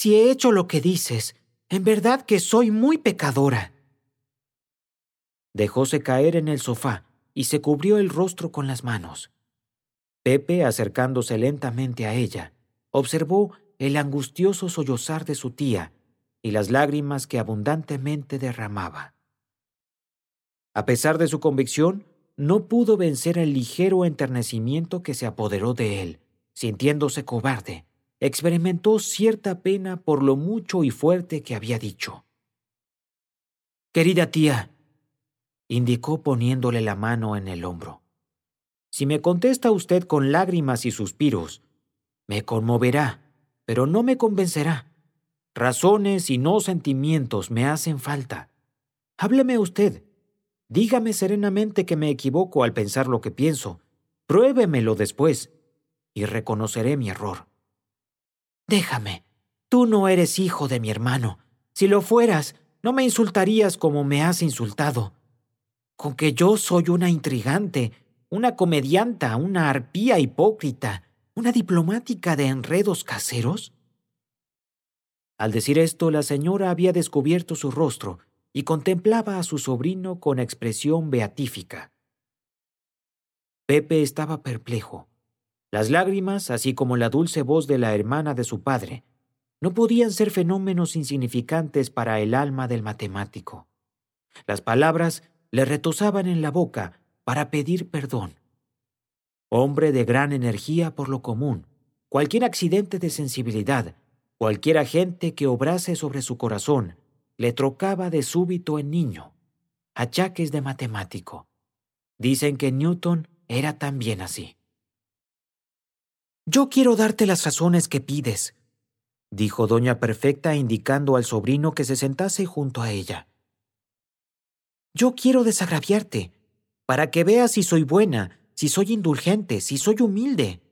Si he hecho lo que dices, en verdad que soy muy pecadora. Dejóse caer en el sofá y se cubrió el rostro con las manos. Pepe, acercándose lentamente a ella, observó el angustioso sollozar de su tía y las lágrimas que abundantemente derramaba. A pesar de su convicción, no pudo vencer el ligero enternecimiento que se apoderó de él. Sintiéndose cobarde, experimentó cierta pena por lo mucho y fuerte que había dicho. «Querida tía», indicó poniéndole la mano en el hombro, «si me contesta usted con lágrimas y suspiros, me conmoverá, pero no me convencerá. Razones y no sentimientos me hacen falta. Hábleme usted. Dígame serenamente que me equivoco al pensar lo que pienso. Pruébemelo después y reconoceré mi error. Déjame. Tú no eres hijo de mi hermano. Si lo fueras, no me insultarías como me has insultado. ¿Con que yo soy una intrigante, una comedianta, una arpía hipócrita, una diplomática de enredos caseros?» Al decir esto, la señora había descubierto su rostro y contemplaba a su sobrino con expresión beatífica. Pepe estaba perplejo. Las lágrimas, así como la dulce voz de la hermana de su padre, no podían ser fenómenos insignificantes para el alma del matemático. Las palabras le retozaban en la boca para pedir perdón. Hombre de gran energía por lo común, cualquier accidente de sensibilidad, cualquier agente que obrase sobre su corazón, le trocaba de súbito en niño. Achaques de matemático. Dicen que Newton era también así. «Yo quiero darte las razones que pides», dijo doña Perfecta indicando al sobrino que se sentase junto a ella. «Yo quiero desagraviarte, para que veas si soy buena, si soy indulgente, si soy humilde.